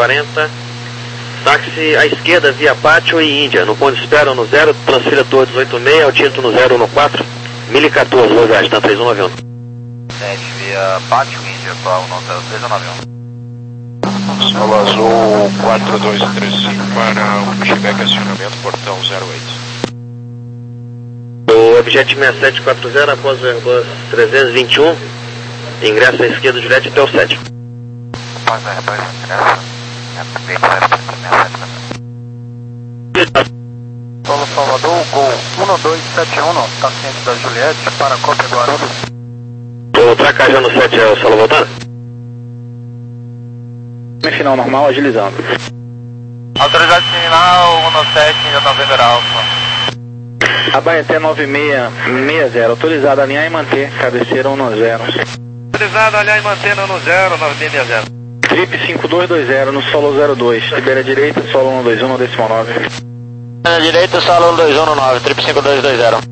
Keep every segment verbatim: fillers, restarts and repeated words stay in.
quarenta. Táxi à esquerda via Pátio e Índia. No ponto de espera no zero, transfira Torre dezoito seis, Altinto no zero um quatro. mil e quatorze, boa viagem, tá três um nove um. sete via Pátio Índia, atual no hotel três um nove um. Solo Azul quatro dois três cinco para o pushback acionamento, portão zero oito. O Objet seis sete quatro zero após o Airbus trezentos e vinte e um, ingresso à esquerda Juliette até o sete. Após o Airbus ingresso, Solo Salvador, Gol um dois sete um, está ciente da Juliette, para a cópia Guarulhos. O Tracajá no sete é o Solo voltando? Final normal, agilizando. Autorizado final um sete, November Alfa. Abaeté nove seis seis zero, autorizado alinhar e manter, cabeceira um zero. Autorizado alinhar e manter no zero, nove seis seis zero. Trip cinco dois dois zero no solo zero dois, libera direita, solo um dois um no decimal nove. Libera direita, solo um dois um no nove, trip cinco dois dois zero.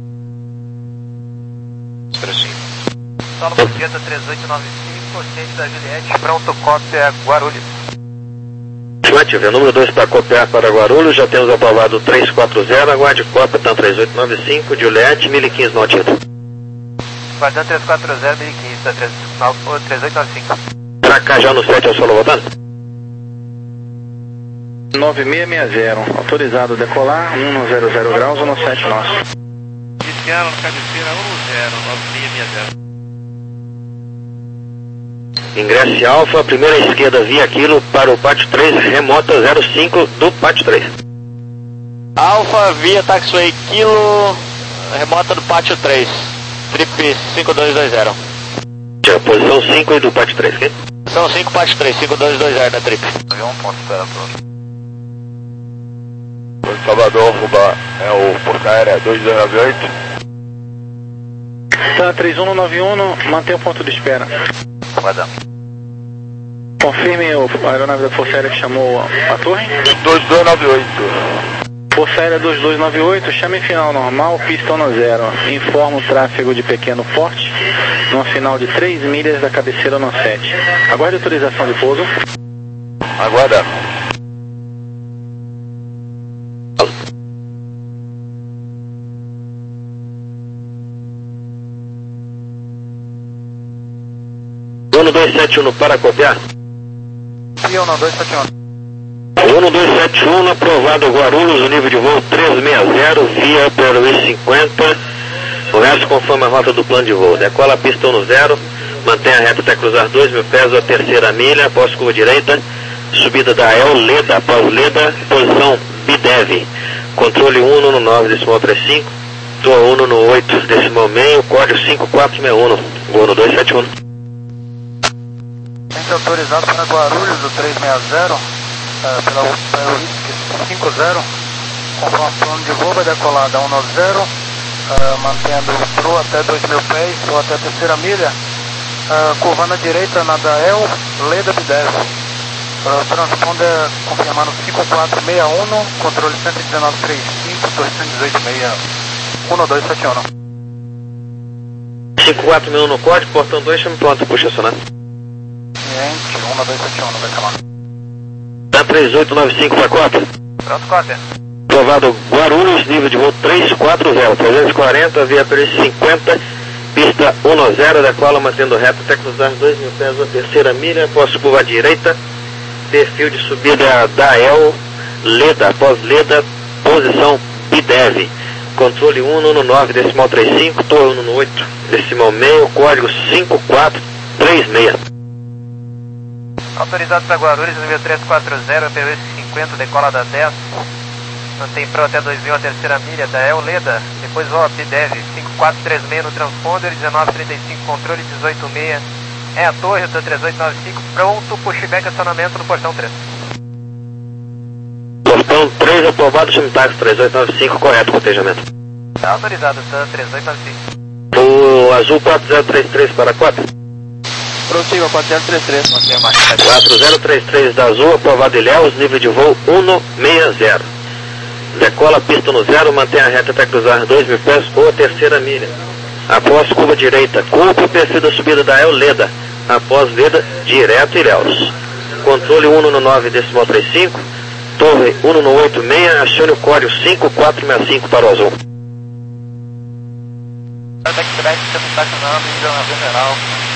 Solo Borgueta três oito nove cinco, ciente da Juliette, pronto, cópia Guarulhos. Afirmativo, número dois para copiar para Guarulhos, já temos aprovado três quatro zero, aguarde cópia, tá três oito nove cinco, Juliette, mil e quinze no Altinto. Guardando três quatro zero, mil e quinze, tá três oito nove cinco. Tracajá no sete é o Solo voltando? nove seis seis zero, autorizado decolar, um zero zero graus, um sete nosso. Iniciaram na cabeceira um zero, nove seis seis zero. Ingresse Alfa, primeira esquerda via Quilo para o Pátio três, remota zero cinco do Pátio três. Alfa via Taxiway Kilo, remota do Pátio três, trip cinco dois dois zero. Posição cinco e do Pátio três, ok? Posição cinco, Pátio três, cinco dois dois zero da trip. um ponto zero. Salvador, Ruba, é o Porta Aérea dois dois nove oito. Tá, três um nove um, mantém o ponto de espera. Guardando. Confirme o, a aeronave da Força Aérea que chamou a torre. dois dois nove oito. Força Aérea dois dois nove oito, chame final normal, pista um zero. Informa o tráfego de pequeno porte, numa final de três milhas da cabeceira no sete. Aguarde autorização de pouso. Aguarda. um dois sete um para copiar. E um dois sete um. um dois sete um, aprovado Guarulhos, o nível de voo trezentos e sessenta, via pelo I cinquenta, o resto conforme a rota do plano de voo. Decola a pista um zero, mantém a reta até cruzar dois mil pés, a terceira milha, após curva direita, subida da El Leda, após Leda, posição Bidev, controle um no nove, decimal trinta e cinco, Toa um no oito, decimal meio, código cinco quatro seis um, Gol no dois sete um. Autorizado para Guarulhos, do três seis zero, uh, pela U I C cinco zero, conforme plano de voo, vai decolar da um nove zero, uh, mantendo o Pro até dois mil pés, ou até a terceira milha, uh, curvando à direita na Dael, Leda Bidev. Uh, transponder confirmando cinco quatro seis um, controle cento e dezenove trinta e cinco, dois um oito seis um dois sete um. cinco quatro seis um no código, portão dois, chame pronto, puxa acionar. um dois sete um, vai chamar. Tá três oito nove cinco para cópia. Pronto, cópia. Aprovado Guarulhos, nível de voo três quatro zero, trezentos e quarenta, via pelo I cinquenta, pista um zero, decola mantendo reto até cruzar dois mil pés, a terceira milha, após curva à direita, perfil de subida da El Leda, após Leda, posição Bidev, controle um no nove, decimal trinta e cinco, Torre um no oito, decimal meio, código cinco quatro três seis. Autorizado para Guarulhos, nível três quatro zero, P V C cinquenta, decola da dez, mantém Pro até dois mil, a terceira milha da El Leda, depois voa Bidev, cinco quatro três seis no transponder, dezenove trinta e cinco, controle dezoito seis, é a torre, do três oito nove cinco, pronto, pushback acionamento no portão três. Portão três, aprovado, chame táxi três oito nove cinco, correto, cotejamento. Tá autorizado, tá três oito nove cinco. O azul quatro zero três três para cópia. Prossiga, quatro zero três três, mantém a marcha. quatro zero três três da Azul, aprovado Ilhéus, nível de voo um seis zero. Decola pista no zero, mantém a reta até cruzar dois mil pés ou a terceira milha. Após curva direita, cumpre o perfil da subida da El Leda. Após Leda, direto Ilhéus. controle um no nove decimal trinta e cinco, torre um no oitenta e seis, acione o código cinco quatro seis cinco para o azul. Express, você está estacionando em Vila General.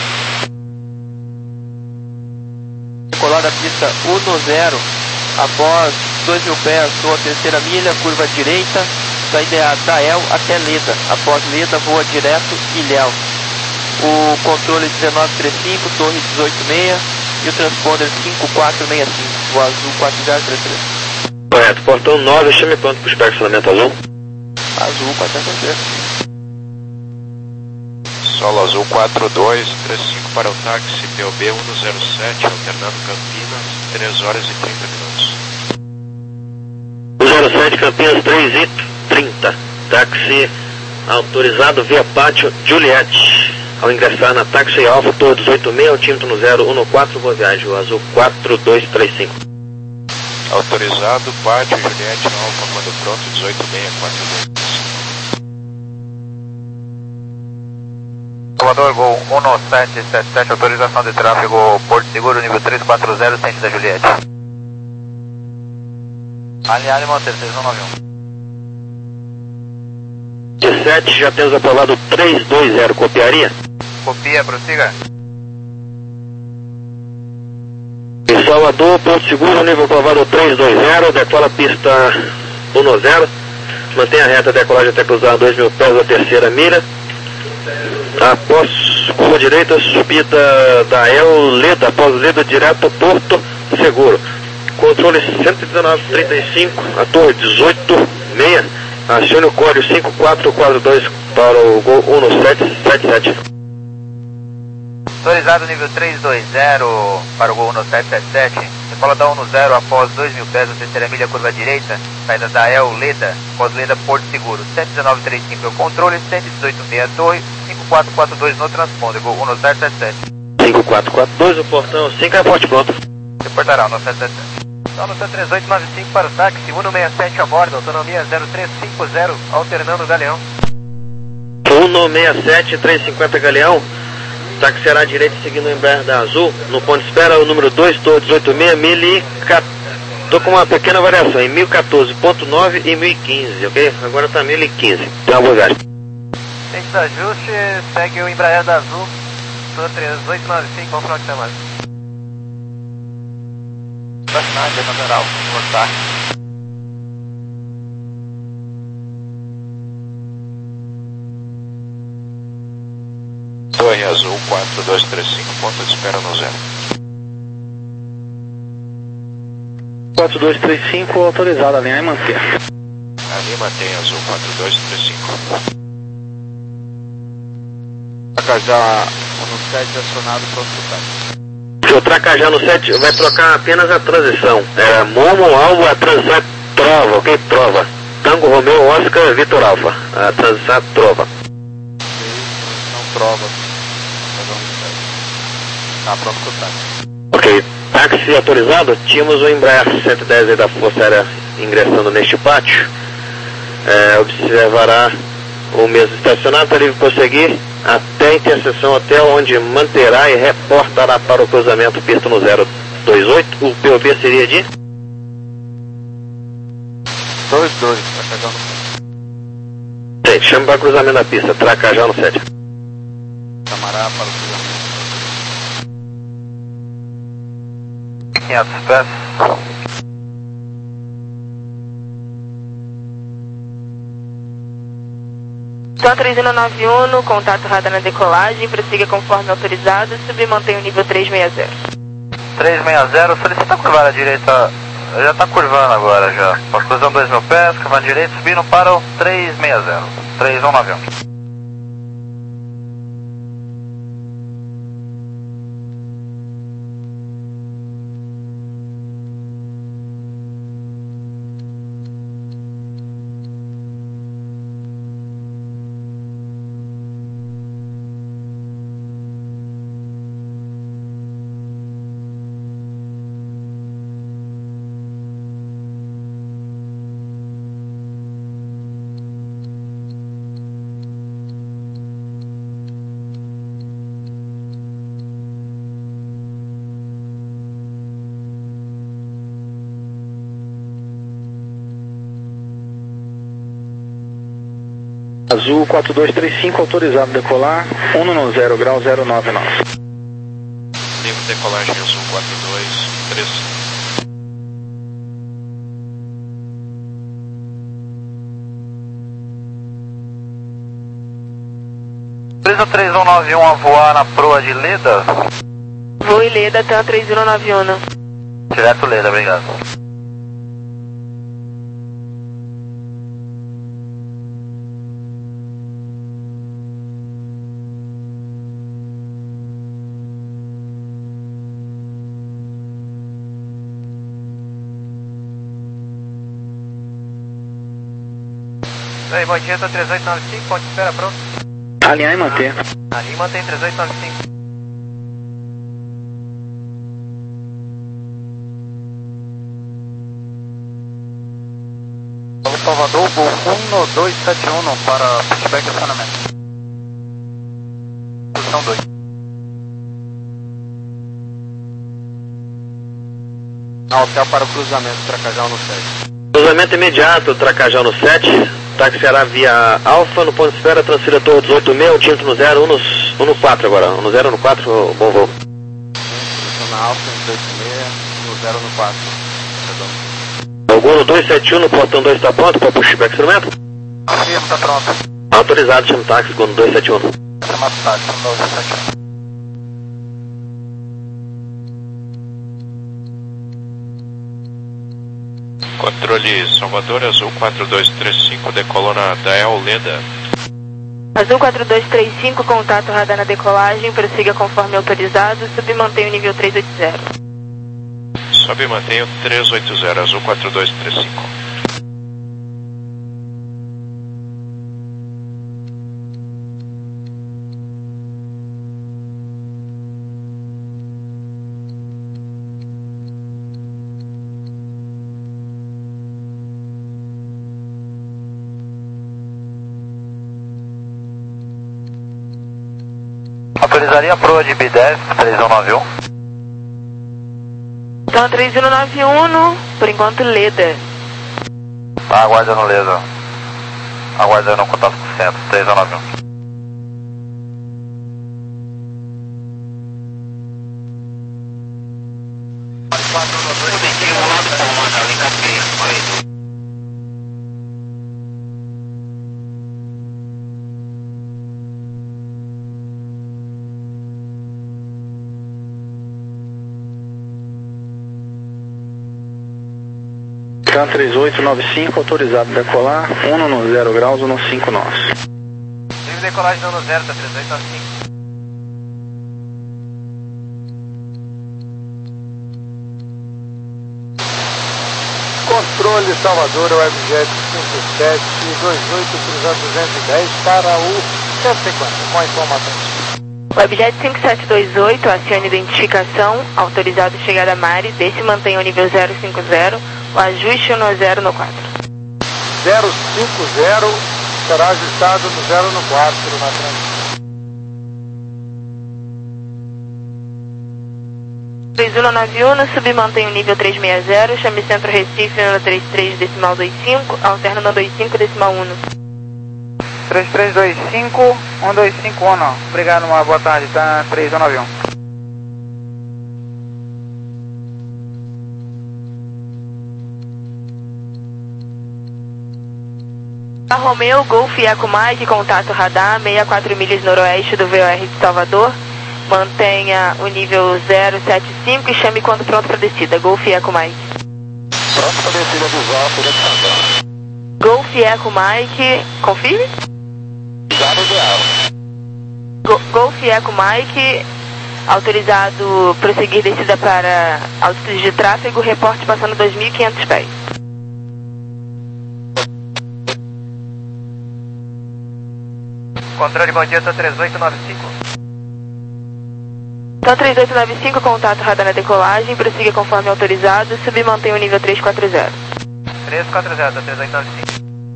Decolar da pista um no zero, após dois mil pés, sua terceira milha, curva direita, saída da El até Leda. Após Leda, voa direto Ilhéu. O controle dezenove trinta e cinco, torre dezoito seis e o transponder cinco quatro seis cinco, o azul quatro zero três três. Correto, portão nove, chame pronto para o estacionamento azul. Azul quatro zero três três. Solo azul quatro dois três cinco para o táxi P O B um zero sete, alternando Campinas, três horas e trinta minutos. um zero sete Campinas três e trinta, táxi autorizado via pátio Juliette. Ao ingressar na táxi Alfa, torre dezoito seis, altímetro no zero um quatro, boa viagem, o azul quatro dois três cinco. Autorizado, pátio Juliette Alfa, quando pronto, dezoito seis quatro dois. Salvador, Gol um sete sete sete, autorização de tráfego Porto Seguro, nível três quatro zero, centro da Juliette. Alinhado e manter, seis um nove um. dezessete, já temos aprovado três dois zero, copiaria? Copia, prossiga. Em Salvador, Porto Seguro, nível aprovado três dois zero, decola a pista um zero, mantenha a reta, decolagem até cruzar dois mil pés da terceira milha. Após curva direita, subida da El Leda, após Leda direto Porto Seguro. Controle cento e dezenove trinta e cinco, a torre dezoito seis, acione o código cinco quatro quatro dois para o Gol um sete sete sete. Autorizado nível três dois zero para o Gol um sete sete sete. Decola da um zero após dois mil pés da terceira milha, curva direita, saída da El Leda, após Leda Porto Seguro. cento e dezenove trinta e cinco é o controle, cento e dezoito seis a torre, cinco quatro quatro dois no transponder, Gol um sete sete sete. cinco quatro quatro dois, o portão cinco é forte pronto. Reportará o um sete sete sete. Então, no três oito nove cinco para o táxi, um seis sete a bordo, autonomia zero três cinco zero, alternando o Galeão. um seis sete três cinquenta Galeão, táxi será à direita seguindo o Embraer da Azul, no ponto de espera o número dois, torre dezoito seis, mil e quatorze. Estou com uma pequena variação, em mil e quatorze ponto nove e mil e quinze, ok? Agora está mil e quinze, então boa viagem. Centro de ajuste, segue o Embraer da Azul, torre três oito nove cinco, vamos para o que mais. Vacinagem, general, voltar. Torre azul quatro dois três cinco, ponto de espera no zero. quatro dois três cinco, autorizado, alinhar e manter. Ali mantém azul quatro dois três cinco. Tracajá no sete acionado, pronto para o táxi. O Tracajá no sete vai trocar apenas a transição. Era Momo, Alvo, a transição é Trova, ok? Trova. Tango, Romeu, Oscar, Vitor Alfa. A transição é Trova. Não trova. Tá pronto para o táxi. Ok. Táxi autorizado. Tínhamos o Embraer cento e dez aí da Força Aérea ingressando neste pátio. É, observará o mesmo estacionado para ele prosseguir até a interseção hotel, onde manterá e reportará para o cruzamento pista no zero dois oito. O P O B seria de? dois dois, Tracajá no sete. Sim, chama para cruzamento da pista, Tracajá no sete. Chamará para o cruzamento. quinhentos pés. Então, três um nove um, contato radar na decolagem, prossiga conforme autorizado, subir e mantém o nível três seis zero. três seis zero, solicita curvar à direita, já está curvando agora já. Para cruzar dois mil pés, curvando à direita, subindo para o três seis zero, três um nove um. Azul quatro dois três cinco, autorizado decolar, um no zero grau zero nove nove. Livre decolagem Azul quatro dois três cinco. Empresa três um nove um a voar na proa de Leda. Voo e Leda, TAM três um nove um. Direto Leda, obrigado. E aí, bom dia, tá três oito nove cinco, ponte de espera, pronto? Alinhar e manter. Ali mantém três oito nove cinco. Salvador, Gol um dois sete um para pushback e acionamento. Posição dois. Hotel para o cruzamento, Tracajal no sete. Cruzamento imediato, Tracajal no sete. Táxi será via Alfa, no ponto de espera, transfira torre dezoito seis, o Tinto no zero, um no, um no quatro agora. um no zero, um no quatro, bom voo. Estou na Alfa, dezoito seis, no zero, no quatro. Gol no dois sete um, no portão dois está pronto para pushback instrumento? Sim, está pronto. Autorizado, chama táxi, Gol no dois sete um. Chama táxi, dois sete um. Controle Salvador, Azul quatro dois três cinco, decolou na Dael Leda. Azul quatro dois três cinco, contato radar na decolagem, prossiga conforme autorizado, sub e mantém o nível três oito zero. Sobe e mantém o três oito zero, Azul quatro dois três cinco. Autorizaria a proa de B dez, três um nove um. Então três um nove um, por enquanto Leda. Tá, aguardando Leda. Aguardando o contato com o centro, três um nove um. TAM três oito nove cinco, autorizado decolar, um no zero graus, um no cinco nove. Livre decolagem no zero, tá três oito nove cinco. Controle Salvador, Webjet cinco sete dois oito, cruzando duzentos e dez para o cento e cinquenta, com a informação. Webjet cinco sete dois oito, acione identificação, autorizado chegada a Mari, desce e mantém o nível zero cinco zero, o ajuste no zero no quatro. zero cinco zero, será ajustado no zero no quatro na frente. três um nove um, sub mantém o nível três seis zero, chame centro Recife no três três decimal dois cinco, alterna no dois cinco decimal um. três três dois cinco, um dois cinco um. Obrigado, uma boa tarde, tá? três um nove um. A Romeo, Golf Eco Mike, contato radar, sessenta e quatro milhas noroeste do V O R de Salvador. Mantenha o nível zero sete cinco e chame quando pronto para descida. Golf Eco Mike. Pronto para descida do Zóio, de Santana. Golf Eco Mike, confirme? Zero ideal. Go Golf Eco Mike, autorizado prosseguir descida para altitude de tráfego, reporte passando dois mil e quinhentos pés. Controle bom dia, tá três oito nove cinco. Então três oito nove cinco, contato radar na decolagem, prossiga conforme autorizado, sub e mantém o nível três quatro zero. três quatro zero, tá três oito nove cinco.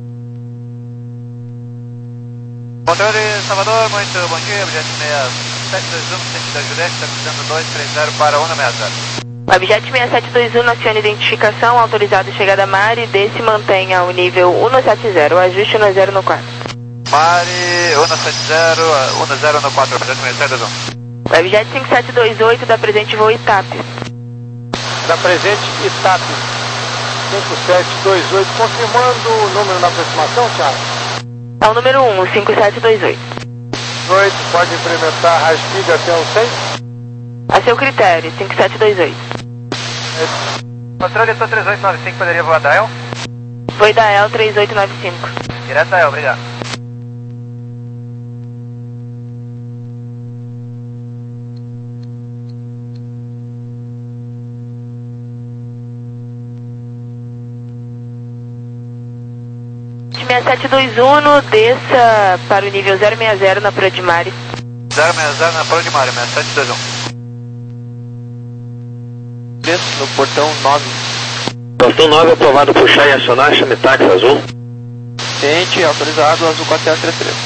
Controle Salvador, muito bom dia, objeto seis sete dois um, sentido da Jureste, está cruzando dois três zero para um sessenta. Objeto seis sete dois um, acione identificação, autorizado chegada a Mari, desce e mantenha o nível um no sete zero, o ajuste no zero no quatro. Mari, Uno sete zero, Uno zero no quatro, presente Mercedes um. Webjet cinco sete dois oito, da presente voo Itape. Da presente Itape, cinco sete dois oito, confirmando o número na aproximação, Thiago? É o número um, cinco sete dois oito. oito, pode implementar high speed até o cem? A seu critério, cinco sete dois oito. Controle três oito nove cinco, poderia voar da E L? Foi da E L três oito nove cinco. Direto da E L, obrigado. seis sete dois um, desça para o nível zero seis zero na Praia de Mari. zero seis zero na Praia de Mari, seis sete dois um. Desça no portão nove. Portão nove aprovado, puxar e acionar, chame táxi azul. Ciente, autorizado, azul quatro zero três três.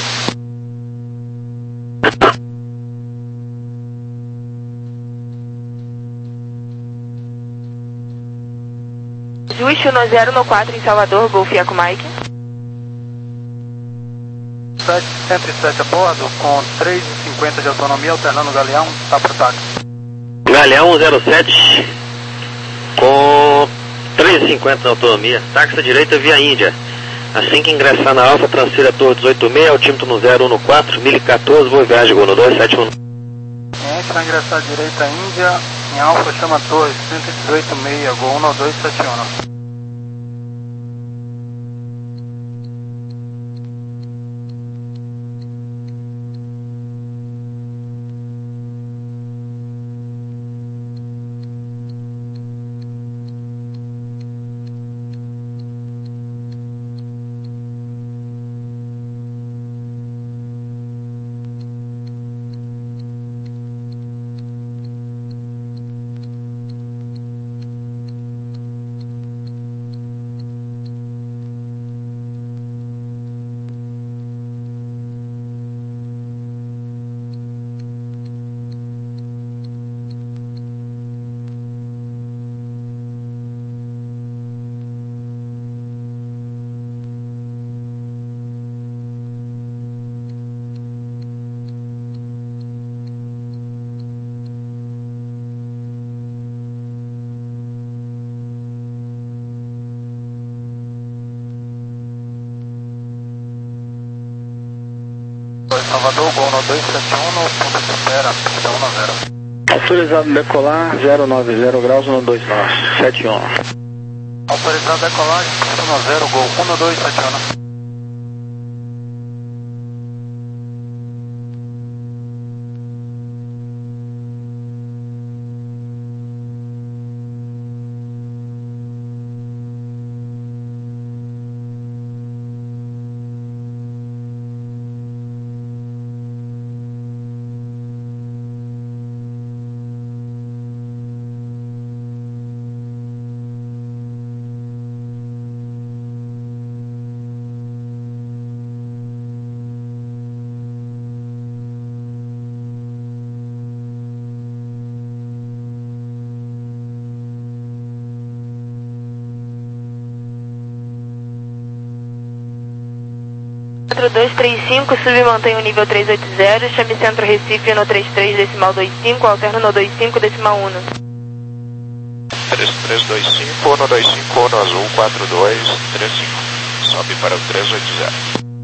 Ajuste no zero no quatro em Salvador, Golf Eco Mike. cento e sete a bordo, com três e cinquenta de autonomia, alternando o Galeão, tá pro táxi. Galeão zero sete, com três e cinquenta de autonomia, táxi à direita via Índia. Assim que ingressar na Alfa, transfira a torre dezoito seis, altímetro no zero um no quatro, mil e quatorze, voo e viagem, Gol no dois sete um. Cliente vai ingressar à direita Índia, em Alfa, chama a torre cento e dezoito seis, Gol um no dois sete um. Salvador, Gol no dois sete um, no ponto de espera, pista um zero. Autorizado decolar, zero nove zero graus, um dois nove sete um. Autorizado decolagem, pista um zero, Gol um dois sete um. quatro dois três cinco, sub mantém o nível três oito zero, chame Centro Recife no trinta e três decimal vinte e cinco, alterno no vinte e cinco decimal um. três três dois cinco, no vinte e cinco, no azul quatro dois três cinco. Sobe para o três oito zero.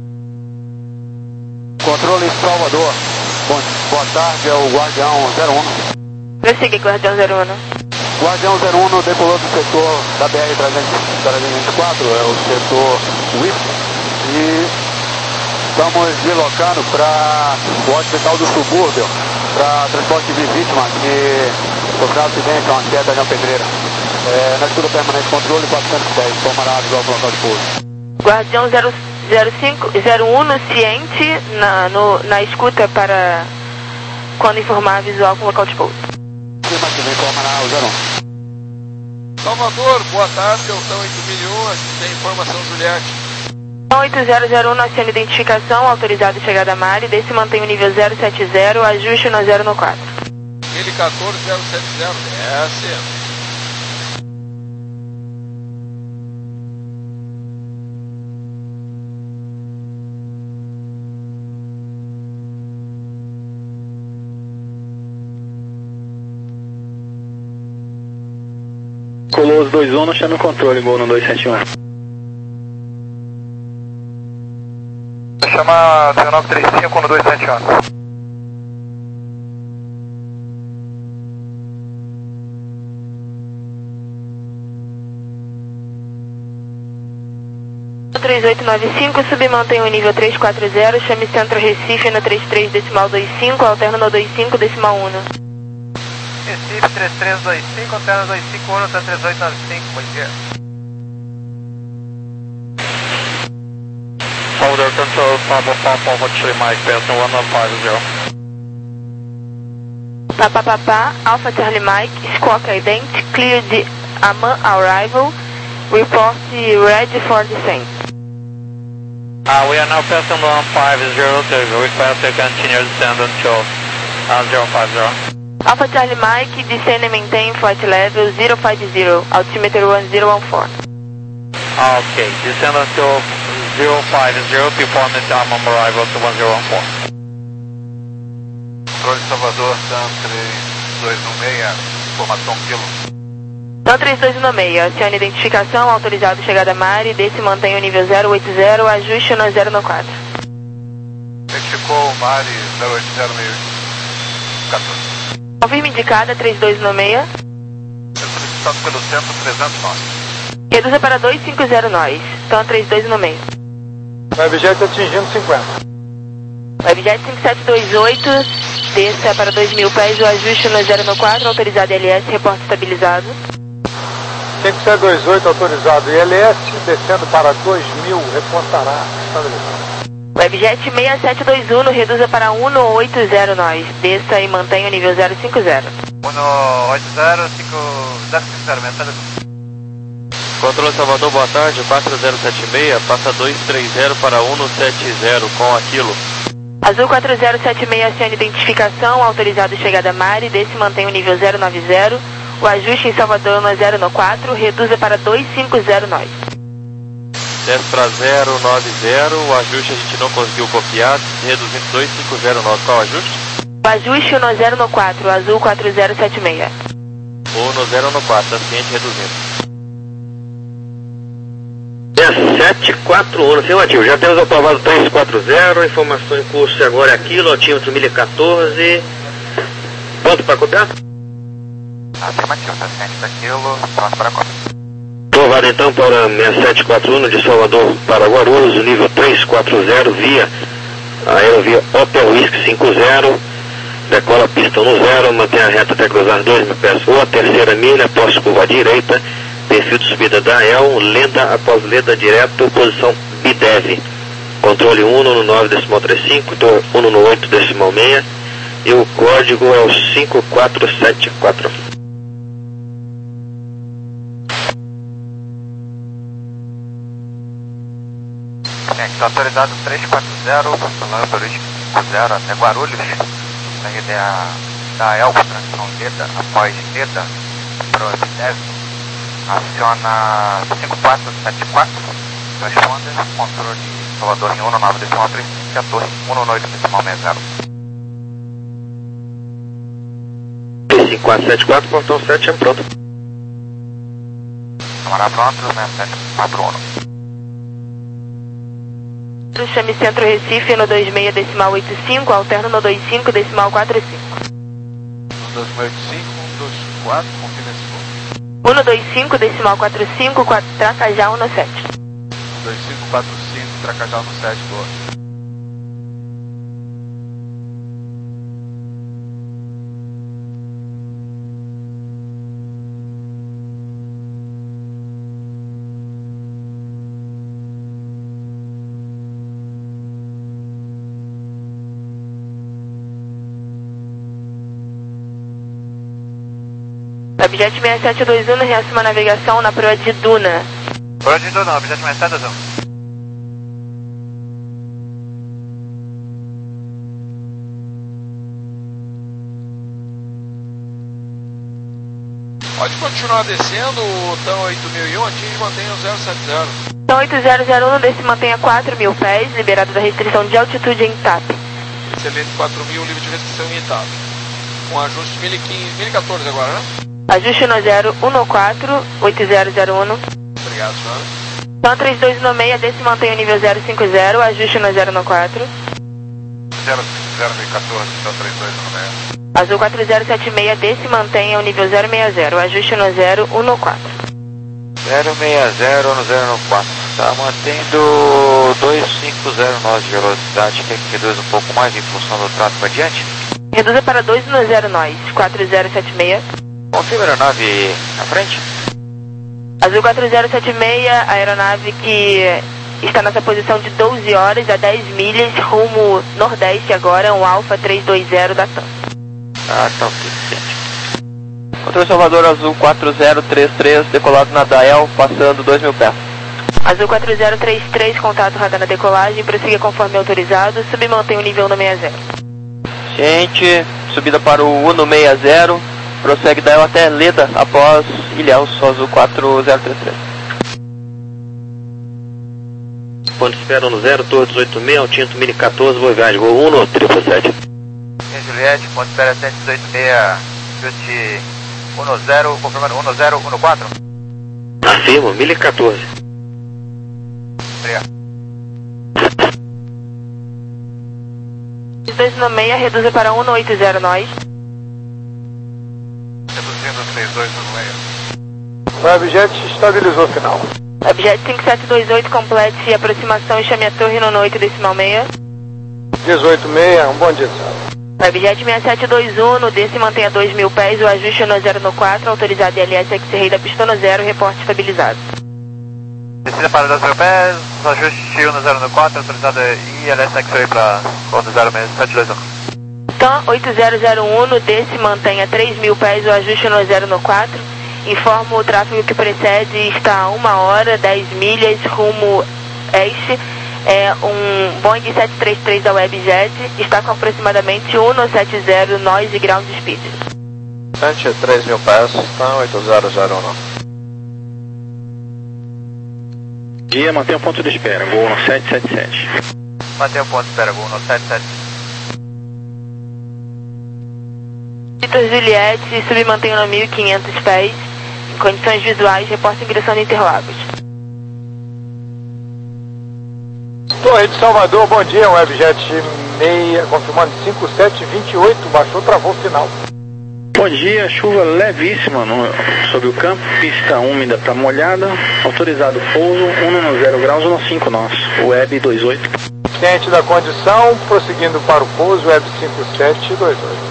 Controle Salvador. Bom, boa tarde, é o Guardião zero um. Prossiga, Guardião zero um. Guardião zero um decolou do setor da B R trezentos e vinte e quatro, é o setor W I P, e estamos deslocando para o Hospital do Subúrbio, para transporte de vítima que sofreu um acidente, uma queda de uma pedreira. É, na escuta permanente, controle quatrocentos e dez, tomará visual para o local de pouso. Guardião zero cinco, zero um, ciente na, no, na escuta para quando informar visual com o local de pouso. Afirmativo, informará o zero um. Salvador, boa tarde, eu sou oito mil e um, aqui tem informação Juliette. oito zero zero um, aciona identificação, autorizado chegada a Mari, desse mantém o nível zero sete zero, ajuste no zero no quatro. Ele quatorze zero sete zero, desce. Colou os dois um, chame o controle, gol no dois sete um. Chama dezenove trinta e cinco no dois sete um. três oito nove cinco, submantém o nível três quatro zero, chame Centro Recife no trinta e três decimal vinte e cinco, alterno no vinte e cinco decimal um. Recife trinta e três vinte e cinco, alterno vinte e cinco um, três oito nove cinco, bom dia. Folder control, Papa Papa, Alpha Charlie Mike, passing one one five zero. Papa Papa, Alpha Charlie Mike, Squawk Ident, clear the Amman arrival, report ready for descent. Uh, we are now passing one five zero, we request to continue descent until uh, zero five zero. Alpha Charlie Mike, descend and maintain flight level zero five zero, altimeter one zero one four. Okay, descend until zero five zero, perform the time on arrival to one zero one four. Controle Salvador, Sam três dois um seis, informação quilo. Sam três dois um seis, acione identificação, autorizado chegada a Mari, desce e mantém o nível zero oito zero, ajuste no zero no quatro. Identificou Mari zero oito zero meio quatorze. Confirme indicada três dois um seis. Solicitado pelo centro trezentos e nove. Reduza para dois cinco zero nós, Sam três dois um seis. Webjet atingindo cinquenta. Webjet cinco sete dois oito, desça para dois mil pés, o ajuste no zero no quatro, autorizado I L S, reporte estabilizado. cinco sete dois oito, autorizado I L S, descendo para dois mil, reportará estabilizado. Webjet seis sete dois um, reduza para um oito zero nós, desça e mantenha o nível zero cinco zero. um oito zero cinco zero cinco zero, mensagem. Controle Salvador, boa tarde, quatro zero sete seis, passa dois três zero para um sete zero com aquilo. Azul quatro zero sete seis, acione identificação, autorizado chegada a Mari, desce e mantém o nível zero nove zero, o ajuste em Salvador no zero no quatro, reduza para dois cinco zero nós. Desce para zero nove zero, o ajuste a gente não conseguiu copiar, reduzindo dois cinco zero nós, qual o ajuste? O ajuste no zero no quatro, Azul quatro zero sete seis. Ou no zero no quatro, tá ciente, reduzindo. sete quatro um, afirmativo, já temos aprovado três quatro zero, informação em curso agora é aquilo, altímetro mil e quatorze, pronto para copiar? Afirmativo, está ciente daquilo, pronto para cópia. Aprovado então para seis sete quatro um de Salvador para Guarulhos, nível três quatro zero, via aerovia Hotel Whisky cinco zero, decola pistão no zero, mantém a reta até cruzar dois mil pés ou a terceira milha, após curva à direita, perfil de subida da E L, lenda após lenda direto, posição B D E V. Controle um no nove decimal trinta e cinco, um no oito decimal seis e o código é o cinco quatro sete quatro. Está autorizado três quatro zero, falando por cinco zero até Guarulhos, saída da, da E L, transição Leda, após Leda, para o B D E V. Aciona cinco quatro sete quatro, responda, controle Salvador em um no nove decimal três quatorze, um no oito decimal seis zero. cinco quatro sete quatro, portão sete é pronto. Camarada pronto, seis sete quatro um. Chame Centro Recife no vinte e seis decimal oitenta e cinco, alterno no vinte e cinco decimal quarenta e cinco. um dois oito cinco, um dois quatro, confirma esse ponto. um no vinte e cinco decimal quarenta e cinco, Tracajá um no sete. um dois cinco quatro cinco, Tracajá no sete, boa. Objet seis sete dois um, reassuma a navegação na proa de Duna. Proa de Duna, objet seis sete dois um. Pode continuar descendo, o TAM oito mil e um, atinge e mantém o zero sete zero. TAM oito zero zero um, desce e mantenha quatro mil pés, liberado da restrição de altitude em T A P. Excelente, quatro mil, livre de restrição em Itap. Com ajuste mil e quinze, mil e quatorze agora, né? Ajuste um zero um quatro, oito zero zero um. Obrigado, senhor. Então três dois um seis, desse mantém o nível zero cinco zero, ajuste um zero um quatro. zero cinco zero mil e quatorze, então três dois um seis. Azul quatro zero sete seis, desse mantenha o nível zero seis zero, ajuste no zero um quatro. zero seis zero no zero um quatro. Tá mantendo dois cinco zero nós de velocidade. Quer que reduz um pouco mais em função do tráfego adiante? Reduza para dois um zero nós, quatro zero sete seis. Confirma a aeronave à frente. Azul quatro zero sete seis, a aeronave que está nessa posição de doze horas a dez milhas, rumo nordeste agora, um Alfa três dois zero da TAM. Ah, tá ok. Controle Salvador Azul quatro zero três três, decolado na Dael, passando dois mil pés. Azul quatro zero três três, contato radar na decolagem, prossiga conforme autorizado, submantém o nível no seis zero. Gente, subida para o U no seis zero, prossegue Dael até Leda, após Ilhéus, Azul quatro zero três três. Ponto de espera no zero, Torre dezoito seis, Altinto mil e quatorze, Boa Viagem, Gol um no triplo sete. Juliette, ponto de espera sete dezoito seis, chute um zero, confirmando um zero um quatro. Afirmo, mil e quatorze. Obrigado. dois um seis, reduza para um oito zero nós. Reduzindo três dois um seis. O Webjet estabilizou o final. Objeto cinco sete dois oito, complete aproximação e chame a torre no oito decimal seis. dezoito seis, um bom dia, senhor. Webjet seis sete dois um, no D se mantenha dois mil pés, o ajuste no zero no quatro, autorizado I L S X-Ray da pista no zero, reporte estabilizado. Descida para dois mil pés, ajuste um zero no quatro, autorizado I L S X-Ray para ponto zero seis sete dois um. TAM oito zero zero um, no D se mantenha três mil pés, o ajuste no zero no quatro, informo o tráfego que precede está a uma hora, dez milhas, rumo este. É um Boeing sete três três da Webjet, está com aproximadamente um sete zero nós e ground speed. Distante três mil pés, tá oito zero zero um. Dia, mantenha o ponto de espera, Gol no sete sete sete. Mantenha o ponto de espera, Gol no sete sete. Vitor Juliette, submantenha no mil e quinhentos pés, em condições visuais, reporte ingressão de Interlagos. Torre de Salvador, bom dia, Webjet seis, confirmando cinco sete dois oito, baixou, travou o final. Bom dia, chuva levíssima no, sobre o campo, pista úmida para molhada, autorizado pouso, um no zero graus, um no cinco nós, Web dois oito. Ciente da condição, prosseguindo para o pouso, Web cinco sete dois oito.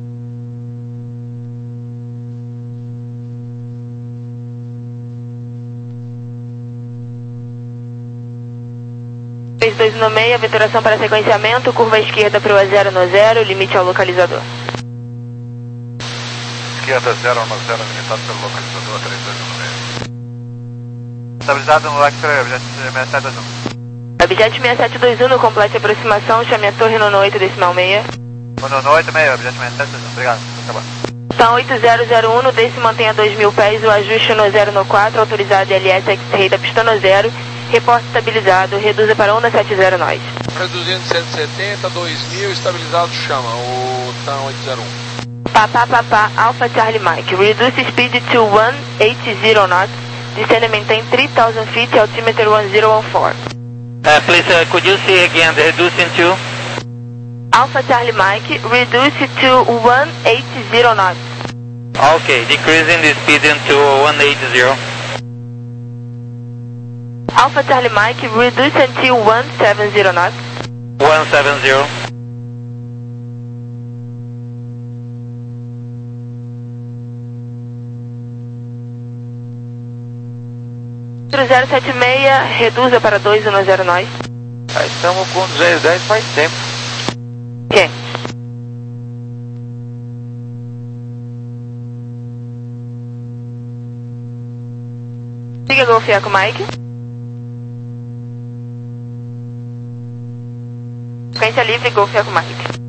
três dois um seis, veteração para sequenciamento, curva esquerda para o zero no zero, limite ao localizador. Esquerda zero no zero, limitado pelo localizador três dois um seis. Estabilizado no X-Ray, Webjet seis sete dois um. Objeto seis sete dois um, no complete aproximação, chame a torre no oito decimal seis. No oito seis, Webjet seis sete dois um, obrigado, acabou. TAM oito zero zero um, no D se mantenha dois mil pés, o ajuste no zero no quatro, autorizado I L S X-Ray da pista no zero, reporte estabilizado, reduza para um sete zero nós. Reduzindo cento e setenta, dois mil, estabilizado chama, o TAM oito zero um. Papá, papá, Alpha Charlie Mike, reduce speed to one eight zero knots, descend and maintain three thousand feet, altimeter one zero one four. Uh, please, uh, could you see again the reducing to? Alpha Charlie Mike, reduce to one eight zero knots. Okay, decreasing the speed to one eight zero. Alpha Charlie Mike, reduce until one seven zero knots. one seven zero. zero sete seis, reduza para dois um zero nós. Já estamos com duzentos e dez faz tempo. Quem? Siga Golf Eco Mike. Frequência livre, Golf Eco Mike.